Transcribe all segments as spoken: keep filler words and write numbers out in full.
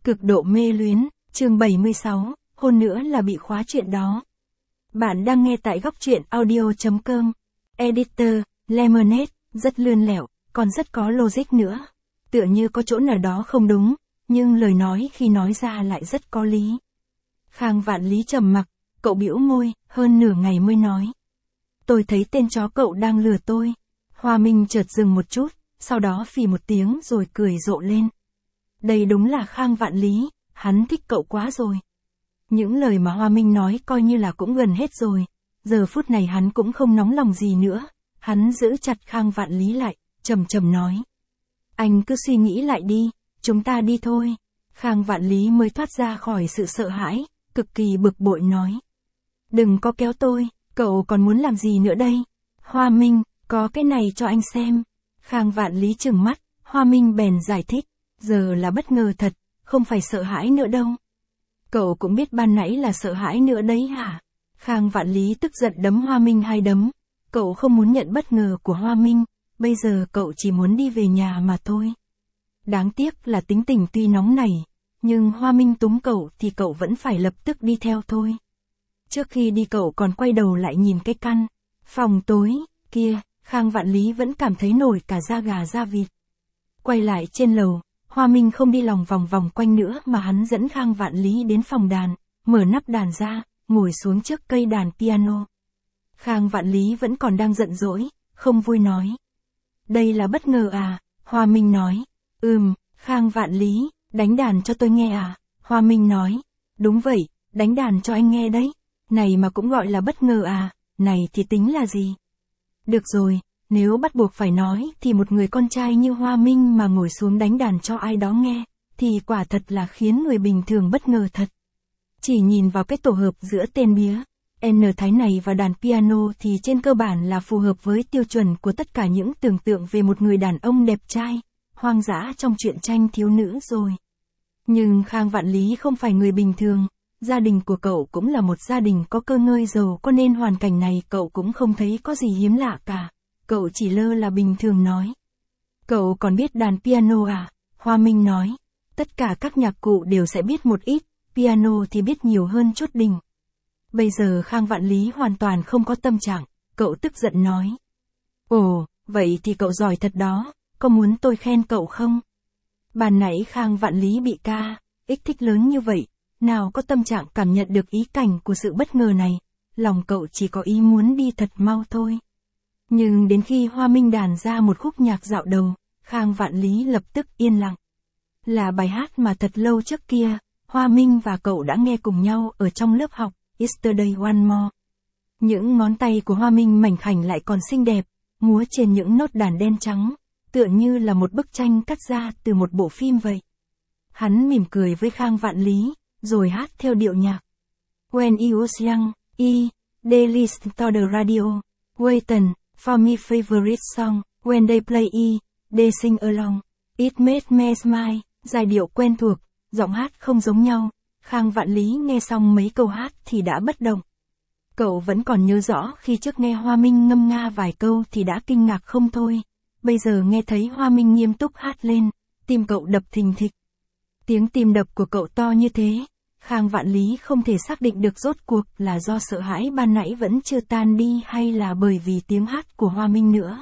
Cực độ mê luyến, chương bảy mươi sáu, hôn nữa là bị khóa chuyện đó. Bạn đang nghe tại góc truyện audio.com. Editor, Lemonade, rất lươn lẹo, còn rất có logic nữa. Tựa như có chỗ nào đó không đúng, nhưng lời nói khi nói ra lại rất có lý. Khang Vạn Lý trầm mặc, cậu bĩu môi, hơn nửa ngày mới nói. Tôi thấy tên chó cậu đang lừa tôi. Hoa Minh chợt dừng một chút, sau đó phì một tiếng rồi cười rộ lên. Đây đúng là Khang Vạn Lý, hắn thích cậu quá rồi. Những lời mà Hoa Minh nói coi như là cũng gần hết rồi. Giờ phút này hắn cũng không nóng lòng gì nữa. Hắn giữ chặt Khang Vạn Lý lại, trầm trầm nói. Anh cứ suy nghĩ lại đi, chúng ta đi thôi. Khang Vạn Lý mới thoát ra khỏi sự sợ hãi, cực kỳ bực bội nói. Đừng có kéo tôi, cậu còn muốn làm gì nữa đây? Hoa Minh, có cái này cho anh xem. Khang Vạn Lý trừng mắt, Hoa Minh bèn giải thích. Giờ là bất ngờ thật, không phải sợ hãi nữa đâu. Cậu cũng biết ban nãy là sợ hãi nữa đấy hả? Khang Vạn Lý tức giận đấm Hoa Minh hai đấm. Cậu không muốn nhận bất ngờ của Hoa Minh, bây giờ cậu chỉ muốn đi về nhà mà thôi. Đáng tiếc là tính tình tuy nóng nảy, nhưng Hoa Minh túm cậu thì cậu vẫn phải lập tức đi theo thôi. Trước khi đi cậu còn quay đầu lại nhìn cái căn phòng tối kia, Khang Vạn Lý vẫn cảm thấy nổi cả da gà da vịt. Quay lại trên lầu, Hoa Minh không đi lòng vòng vòng quanh nữa mà hắn dẫn Khang Vạn Lý đến phòng đàn, mở nắp đàn ra, ngồi xuống trước cây đàn piano. Khang Vạn Lý vẫn còn đang giận dỗi, không vui nói. Đây là bất ngờ à? Hoa Minh nói. Ừm, Khang Vạn Lý, đánh đàn cho tôi nghe à? Hoa Minh nói. Đúng vậy, đánh đàn cho anh nghe đấy. Này mà cũng gọi là bất ngờ à? Này thì tính là gì? Được rồi, nếu bắt buộc phải nói thì một người con trai như Hoa Minh mà ngồi xuống đánh đàn cho ai đó nghe, thì quả thật là khiến người bình thường bất ngờ thật. Chỉ nhìn vào cái tổ hợp giữa tên bía, N Thái này và đàn piano thì trên cơ bản là phù hợp với tiêu chuẩn của tất cả những tưởng tượng về một người đàn ông đẹp trai, hoang dã trong truyện tranh thiếu nữ rồi. Nhưng Khang Vạn Lý không phải người bình thường, gia đình của cậu cũng là một gia đình có cơ ngơi giàu có nên hoàn cảnh này cậu cũng không thấy có gì hiếm lạ cả. Cậu chỉ lơ là bình thường nói. Cậu còn biết đàn piano à? Hoa Minh nói. Tất cả các nhạc cụ đều sẽ biết một ít, piano thì biết nhiều hơn chút đỉnh. Bây giờ Khang Vạn Lý hoàn toàn không có tâm trạng, cậu tức giận nói. Ồ, vậy thì cậu giỏi thật đó, có muốn tôi khen cậu không? Ban nãy Khang Vạn Lý bị ca, ích thích lớn như vậy, nào có tâm trạng cảm nhận được ý cảnh của sự bất ngờ này, lòng cậu chỉ có ý muốn đi thật mau thôi. Nhưng đến khi Hoa Minh đàn ra một khúc nhạc dạo đầu, Khang Vạn Lý lập tức yên lặng. Là bài hát mà thật lâu trước kia, Hoa Minh và cậu đã nghe cùng nhau ở trong lớp học, Yesterday One More. Những ngón tay của Hoa Minh mảnh khảnh lại còn xinh đẹp, múa trên những nốt đàn đen trắng, tựa như là một bức tranh cắt ra từ một bộ phim vậy. Hắn mỉm cười với Khang Vạn Lý, rồi hát theo điệu nhạc. When I was young, I, they listened to the radio, waiting for my favorite song, when they play I, they sing along, it made me smile. Giai điệu quen thuộc, giọng hát không giống nhau, Khang Vạn Lý nghe xong mấy câu hát thì đã bất động. Cậu vẫn còn nhớ rõ khi trước nghe Hoa Minh ngâm nga vài câu thì đã kinh ngạc không thôi, bây giờ nghe thấy Hoa Minh nghiêm túc hát lên, tim cậu đập thình thịch. Tiếng tim đập của cậu to như thế, Khang Vạn Lý không thể xác định được rốt cuộc là do sợ hãi ban nãy vẫn chưa tan đi hay là bởi vì tiếng hát của Hoa Minh nữa.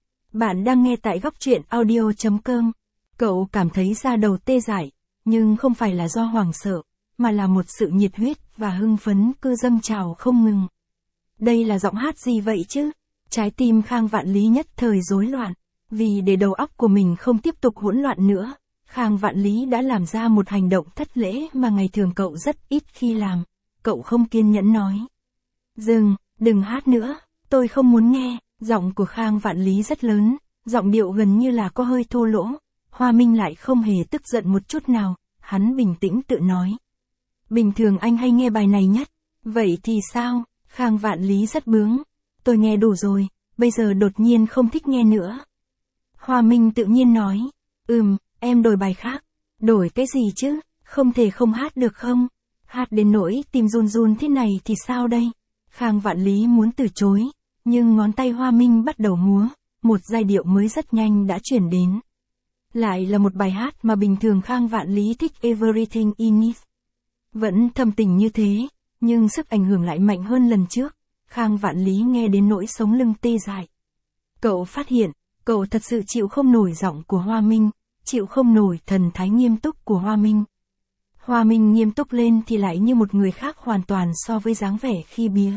Bạn đang nghe tại góc truyện audio.com. Cậu cảm thấy da đầu tê dại, nhưng không phải là do hoảng sợ, mà là một sự nhiệt huyết và hưng phấn cứ dâng trào không ngừng. Đây là giọng hát gì vậy chứ? Trái tim Khang Vạn Lý nhất thời rối loạn, vì để đầu óc của mình không tiếp tục hỗn loạn nữa. Khang Vạn Lý đã làm ra một hành động thất lễ mà ngày thường cậu rất ít khi làm. Cậu không kiên nhẫn nói. Dừng, đừng hát nữa, tôi không muốn nghe. Giọng của Khang Vạn Lý rất lớn, giọng điệu gần như là có hơi thô lỗ. Hoa Minh lại không hề tức giận một chút nào, hắn bình tĩnh tự nói. Bình thường anh hay nghe bài này nhất. Vậy thì sao? Khang Vạn Lý rất bướng. Tôi nghe đủ rồi, bây giờ đột nhiên không thích nghe nữa. Hoa Minh tự nhiên nói. Ừm. Em đổi bài khác. Đổi cái gì chứ? Không thể không hát được không? Hát đến nỗi tim run run thế này thì sao đây? Khang Vạn Lý muốn từ chối, nhưng ngón tay Hoa Minh bắt đầu múa, một giai điệu mới rất nhanh đã chuyển đến. Lại là một bài hát mà bình thường Khang Vạn Lý thích Everything in It. Vẫn thâm tình như thế, nhưng sức ảnh hưởng lại mạnh hơn lần trước. Khang Vạn Lý nghe đến nỗi sống lưng tê dại. Cậu phát hiện, cậu thật sự chịu không nổi giọng của Hoa Minh, chịu không nổi thần thái nghiêm túc của Hoa Minh. Hoa Minh nghiêm túc lên thì lại như một người khác hoàn toàn so với dáng vẻ khi bía.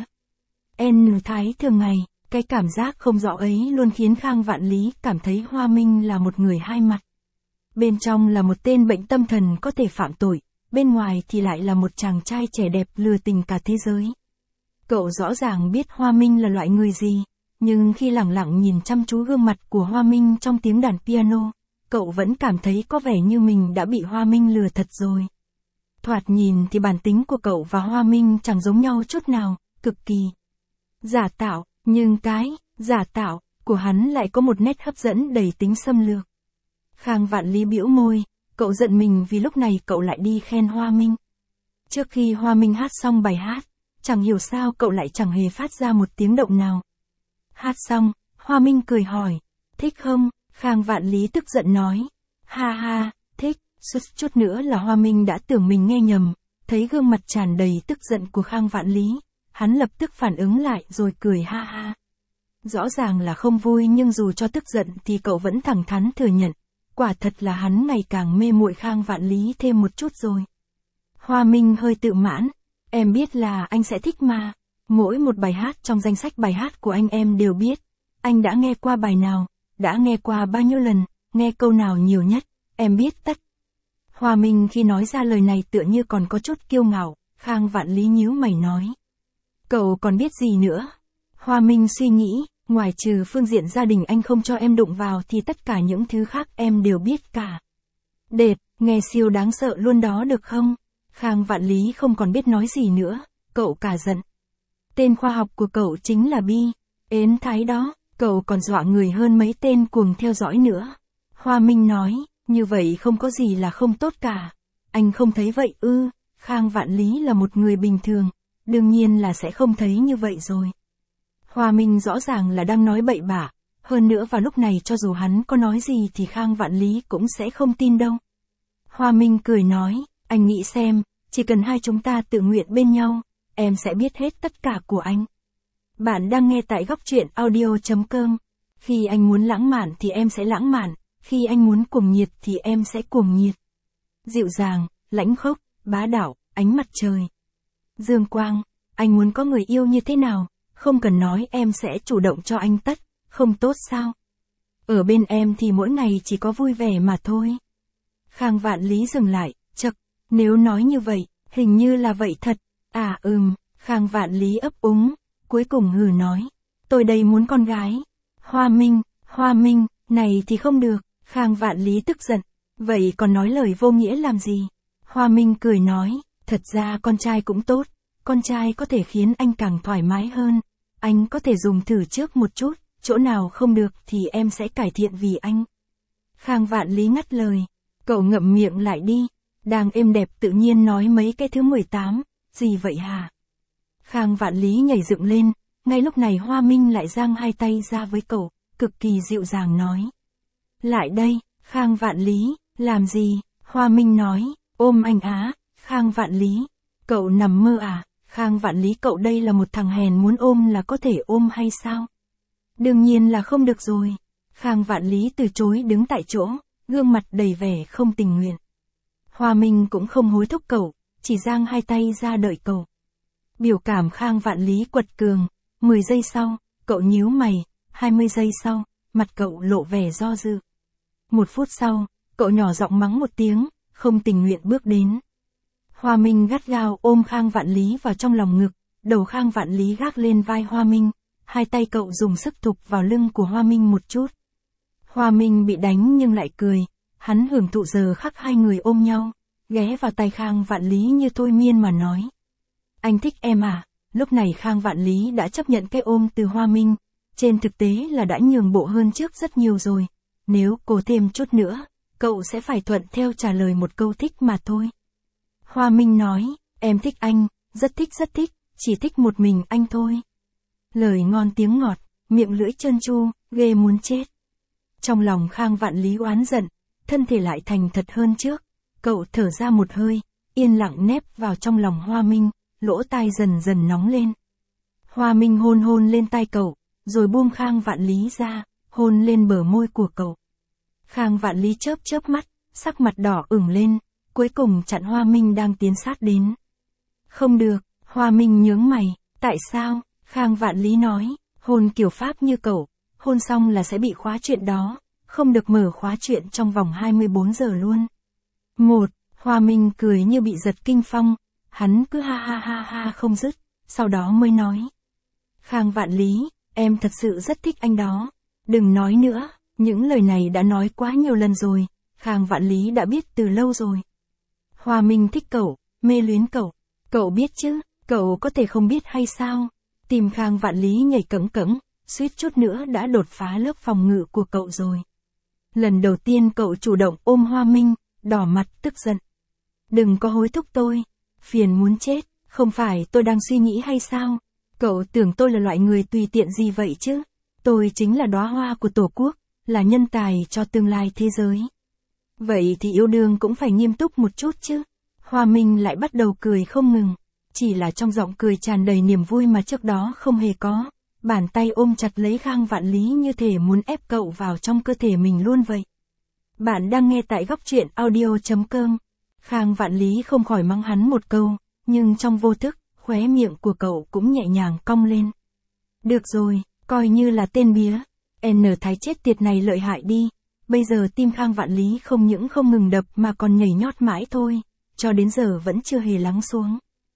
N thái thường ngày, cái cảm giác không rõ ấy luôn khiến Khang Vạn Lý cảm thấy Hoa Minh là một người hai mặt. Bên trong là một tên bệnh tâm thần có thể phạm tội, bên ngoài thì lại là một chàng trai trẻ đẹp lừa tình cả thế giới. Cậu rõ ràng biết Hoa Minh là loại người gì, nhưng khi lặng lặng nhìn chăm chú gương mặt của Hoa Minh trong tiếng đàn piano, cậu vẫn cảm thấy có vẻ như mình đã bị Hoa Minh lừa thật rồi. Thoạt nhìn thì bản tính của cậu và Hoa Minh chẳng giống nhau chút nào, cực kỳ giả tạo, nhưng cái giả tạo của hắn lại có một nét hấp dẫn đầy tính xâm lược. Khang Vạn Lý bĩu môi, cậu giận mình vì lúc này cậu lại đi khen Hoa Minh. Trước khi Hoa Minh hát xong bài hát, chẳng hiểu sao cậu lại chẳng hề phát ra một tiếng động nào. Hát xong, Hoa Minh cười hỏi, thích không? Khang Vạn Lý tức giận nói, ha ha, thích. Suốt chút nữa là Hoa Minh đã tưởng mình nghe nhầm, thấy gương mặt tràn đầy tức giận của Khang Vạn Lý, hắn lập tức phản ứng lại rồi cười ha ha. Rõ ràng là không vui nhưng dù cho tức giận thì cậu vẫn thẳng thắn thừa nhận, quả thật là hắn ngày càng mê muội Khang Vạn Lý thêm một chút rồi. Hoa Minh hơi tự mãn, em biết là anh sẽ thích mà, mỗi một bài hát trong danh sách bài hát của anh em đều biết, anh đã nghe qua bài nào, đã nghe qua bao nhiêu lần, nghe câu nào nhiều nhất, em biết tất. Hoa Minh khi nói ra lời này tựa như còn có chút kiêu ngạo, Khang Vạn Lý nhíu mày nói. Cậu còn biết gì nữa? Hoa Minh suy nghĩ, ngoài trừ phương diện gia đình anh không cho em đụng vào thì tất cả những thứ khác em đều biết cả. Đệt, nghe siêu đáng sợ luôn đó được không? Khang Vạn Lý không còn biết nói gì nữa, cậu cả giận. Tên khoa học của cậu chính là Bi, ến thái đó, cậu còn dọa người hơn mấy tên cuồng theo dõi nữa. Hoa Minh nói. Như vậy không có gì là không tốt cả. Anh không thấy vậy ư? Khang Vạn Lý là một người bình thường, đương nhiên là sẽ không thấy như vậy rồi. Hoa Minh rõ ràng là đang nói bậy bạ, hơn nữa vào lúc này cho dù hắn có nói gì thì Khang Vạn Lý cũng sẽ không tin đâu. Hoa Minh cười nói, anh nghĩ xem, chỉ cần hai chúng ta tự nguyện bên nhau, em sẽ biết hết tất cả của anh. Bạn đang nghe tại góc truyện audio chấm com. Khi anh muốn lãng mạn thì em sẽ lãng mạn. Khi anh muốn cuồng nhiệt thì em sẽ cuồng nhiệt. Dịu dàng, lãnh khốc, bá đạo, ánh mặt trời. Dương quang, anh muốn có người yêu như thế nào, không cần nói em sẽ chủ động cho anh tất, không tốt sao? Ở bên em thì mỗi ngày chỉ có vui vẻ mà thôi. Khang Vạn Lý dừng lại, chậc, nếu nói như vậy, hình như là vậy thật. À ừm, Khang Vạn Lý ấp úng, cuối cùng hừ nói, tôi đây muốn con gái. Hoa Minh, Hoa Minh, này thì không được. Khang Vạn Lý tức giận, vậy còn nói lời vô nghĩa làm gì? Hoa Minh cười nói, thật ra con trai cũng tốt, con trai có thể khiến anh càng thoải mái hơn, anh có thể dùng thử trước một chút, chỗ nào không được thì em sẽ cải thiện vì anh. Khang Vạn Lý ngắt lời, cậu ngậm miệng lại đi, đang êm đẹp tự nhiên nói mấy cái thứ mười tám, gì vậy hả? Khang Vạn Lý nhảy dựng lên, ngay lúc này Hoa Minh lại giang hai tay ra với cậu, cực kỳ dịu dàng nói. Lại đây, Khang Vạn Lý, làm gì? Hoa Minh nói, ôm anh á. Khang Vạn Lý, cậu nằm mơ à? Khang Vạn Lý, cậu đây là một thằng hèn, muốn ôm là có thể ôm hay sao? Đương nhiên là không được rồi. Khang Vạn Lý từ chối đứng tại chỗ, gương mặt đầy vẻ không tình nguyện. Hoa Minh cũng không hối thúc cậu, chỉ giang hai tay ra đợi cậu. Biểu cảm Khang Vạn Lý quật cường, mười giây sau, cậu nhíu mày, hai mươi giây sau, mặt cậu lộ vẻ do dự. Một phút sau, cậu nhỏ giọng mắng một tiếng, không tình nguyện bước đến. Hoa Minh gắt gao ôm Khang Vạn Lý vào trong lòng ngực, đầu Khang Vạn Lý gác lên vai Hoa Minh, hai tay cậu dùng sức thụp vào lưng của Hoa Minh một chút. Hoa Minh bị đánh nhưng lại cười, hắn hưởng thụ giờ khắc hai người ôm nhau, ghé vào tay Khang Vạn Lý như thôi miên mà nói. Anh thích em à? Lúc này Khang Vạn Lý đã chấp nhận cái ôm từ Hoa Minh, trên thực tế là đã nhường bộ hơn trước rất nhiều rồi. Nếu cố thêm chút nữa, cậu sẽ phải thuận theo trả lời một câu thích mà thôi. Hoa Minh nói, em thích anh, rất thích rất thích, chỉ thích một mình anh thôi. Lời ngon tiếng ngọt, miệng lưỡi trơn tru, ghê muốn chết. Trong lòng Khang Vạn Lý oán giận, thân thể lại thành thật hơn trước. Cậu thở ra một hơi, yên lặng nép vào trong lòng Hoa Minh, lỗ tai dần dần nóng lên. Hoa Minh hôn hôn lên tai cậu, rồi buông Khang Vạn Lý ra, hôn lên bờ môi của cậu. Khang Vạn Lý chớp chớp mắt, sắc mặt đỏ ửng lên, cuối cùng chặn Hoa Minh đang tiến sát đến. Không được, Hoa Minh nhướng mày, tại sao? Khang Vạn Lý nói, hôn kiểu Pháp như cậu, hôn xong là sẽ bị khóa chuyện đó, không được mở khóa chuyện trong vòng hai mươi bốn giờ luôn. Một, Hoa Minh cười như bị giật kinh phong, hắn cứ ha ha ha ha không dứt, sau đó mới nói. Khang Vạn Lý, em thật sự rất thích anh đó. Đừng nói nữa, những lời này đã nói quá nhiều lần rồi, Khang Vạn Lý đã biết từ lâu rồi. Hoa Minh thích cậu, mê luyến cậu, cậu biết chứ, cậu có thể không biết hay sao? Tim Khang Vạn Lý nhảy cẫng cẫng, suýt chút nữa đã đột phá lớp phòng ngự của cậu rồi. Lần đầu tiên cậu chủ động ôm Hoa Minh, đỏ mặt tức giận. Đừng có hối thúc tôi, phiền muốn chết, không phải tôi đang suy nghĩ hay sao? Cậu tưởng tôi là loại người tùy tiện gì vậy chứ? Tôi chính là đóa hoa của Tổ quốc, là nhân tài cho tương lai thế giới. Vậy thì yêu đương cũng phải nghiêm túc một chút chứ. Hoa Minh lại bắt đầu cười không ngừng, chỉ là trong giọng cười tràn đầy niềm vui mà trước đó không hề có. Bàn tay ôm chặt lấy Khang Vạn Lý như thể muốn ép cậu vào trong cơ thể mình luôn vậy. Bạn đang nghe tại góc truyện audio chấm com. Khang Vạn Lý không khỏi mắng hắn một câu, nhưng trong vô thức, khóe miệng của cậu cũng nhẹ nhàng cong lên. Được rồi, coi như là tên bía. N Thái chết tiệt này lợi hại đi. Bây giờ tim Khang Vạn Lý không những không ngừng đập mà còn nhảy nhót mãi thôi, cho đến giờ vẫn chưa hề lắng xuống.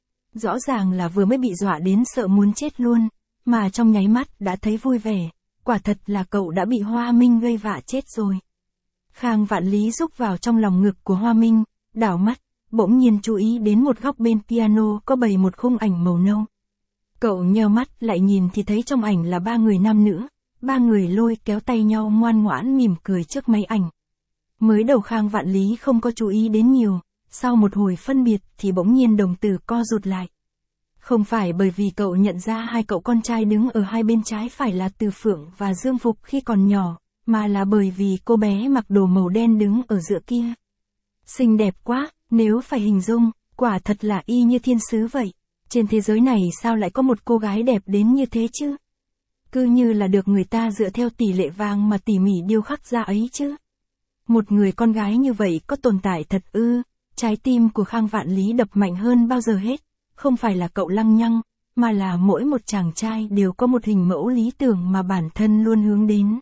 Rõ ràng là vừa mới bị dọa đến sợ muốn chết luôn, mà trong nháy mắt đã thấy vui vẻ, quả thật là cậu đã bị Hoa Minh gây vạ chết rồi. Khang Vạn Lý rúc vào trong lòng ngực của Hoa Minh, đảo mắt, bỗng nhiên chú ý đến một góc bên piano có bày một khung ảnh màu nâu. Cậu nheo mắt lại nhìn thì thấy trong ảnh là ba người nam nữ, ba người lôi kéo tay nhau ngoan ngoãn mỉm cười trước máy ảnh. Mới đầu Khang Vạn Lý không có chú ý đến nhiều, sau một hồi phân biệt thì bỗng nhiên đồng tử co rụt lại. Không phải bởi vì cậu nhận ra hai cậu con trai đứng ở hai bên trái phải là Từ Phượng và Dương Phục khi còn nhỏ, mà là bởi vì cô bé mặc đồ màu đen đứng ở giữa kia. Xinh đẹp quá, nếu phải hình dung, quả thật là y như thiên sứ vậy. Trên thế giới này sao lại có một cô gái đẹp đến như thế chứ? Cứ như là được người ta dựa theo tỷ lệ vàng mà tỉ mỉ điêu khắc ra ấy chứ. Một người con gái như vậy có tồn tại thật ư? Trái tim của Khang Vạn Lý đập mạnh hơn bao giờ hết. Không phải là cậu lăng nhăng, mà là mỗi một chàng trai đều có một hình mẫu lý tưởng mà bản thân luôn hướng đến.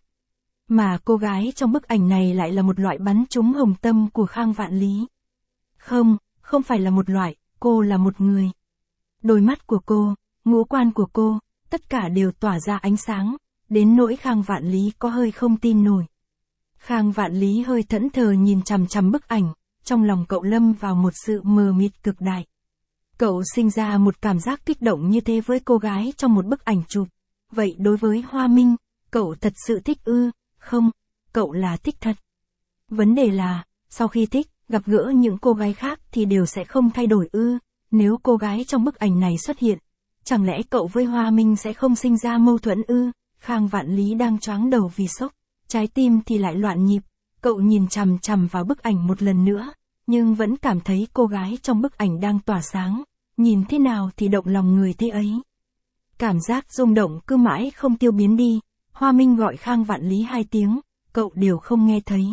Mà cô gái trong bức ảnh này lại là một loại bắn trúng hồng tâm của Khang Vạn Lý. Không, không phải là một loại, cô là một người. Đôi mắt của cô, ngũ quan của cô, tất cả đều tỏa ra ánh sáng, đến nỗi Khang Vạn Lý có hơi không tin nổi. Khang Vạn Lý hơi thẫn thờ nhìn chằm chằm bức ảnh, trong lòng cậu lâm vào một sự mờ mịt cực đại. Cậu sinh ra một cảm giác kích động như thế với cô gái trong một bức ảnh chụp. Vậy đối với Hoa Minh, cậu thật sự thích ư? Không, cậu là thích thật. Vấn đề là, sau khi thích, gặp gỡ những cô gái khác thì đều sẽ không thay đổi ư? Nếu cô gái trong bức ảnh này xuất hiện, chẳng lẽ cậu với Hoa Minh sẽ không sinh ra mâu thuẫn ư? Khang Vạn Lý đang choáng đầu vì sốc, trái tim thì lại loạn nhịp. Cậu nhìn chằm chằm vào bức ảnh một lần nữa, nhưng vẫn cảm thấy cô gái trong bức ảnh đang tỏa sáng, nhìn thế nào thì động lòng người thế ấy. Cảm giác rung động cứ mãi không tiêu biến đi, Hoa Minh gọi Khang Vạn Lý hai tiếng, cậu đều không nghe thấy.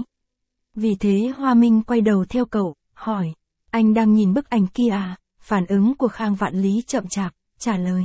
Vì thế Hoa Minh quay đầu theo cậu, hỏi, anh đang nhìn bức ảnh kia à? Phản ứng của Khang Vạn Lý chậm chạp, trả lời.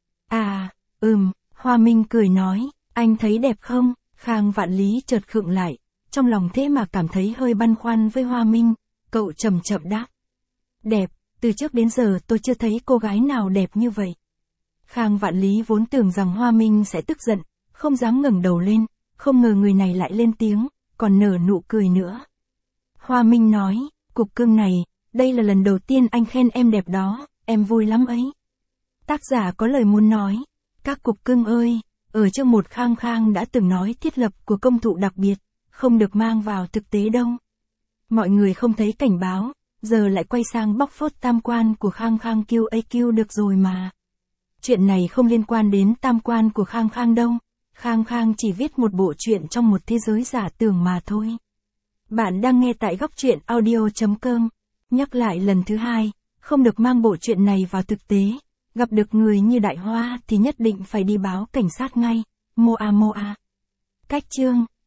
À, ừm, Hoa Minh cười nói, anh thấy đẹp không? Khang Vạn Lý chợt khựng lại, trong lòng thế mà cảm thấy hơi băn khoăn với Hoa Minh, cậu chậm chậm đáp. Đẹp, từ trước đến giờ tôi chưa thấy cô gái nào đẹp như vậy. Khang Vạn Lý vốn tưởng rằng Hoa Minh sẽ tức giận, không dám ngẩng đầu lên, không ngờ người này lại lên tiếng, còn nở nụ cười nữa. Hoa Minh nói, cục cưng này, đây là lần đầu tiên anh khen em đẹp đó, em vui lắm ấy. Tác giả có lời muốn nói, các cục cưng ơi, ở chương một Khang Khang đã từng nói thiết lập của công thụ đặc biệt, không được mang vào thực tế đâu. Mọi người không thấy cảnh báo, giờ lại quay sang bóc phốt tam quan của Khang Khang Q A Q được rồi mà. Chuyện này không liên quan đến tam quan của Khang Khang đâu, Khang Khang chỉ viết một bộ truyện trong một thế giới giả tưởng mà thôi. Bạn đang nghe tại góc truyện audio.com. Nhắc lại lần thứ hai, không được mang bộ truyện này vào thực tế. Gặp được người như Đại Hoa thì nhất định phải đi báo cảnh sát ngay. Moa Moa. Cách chương,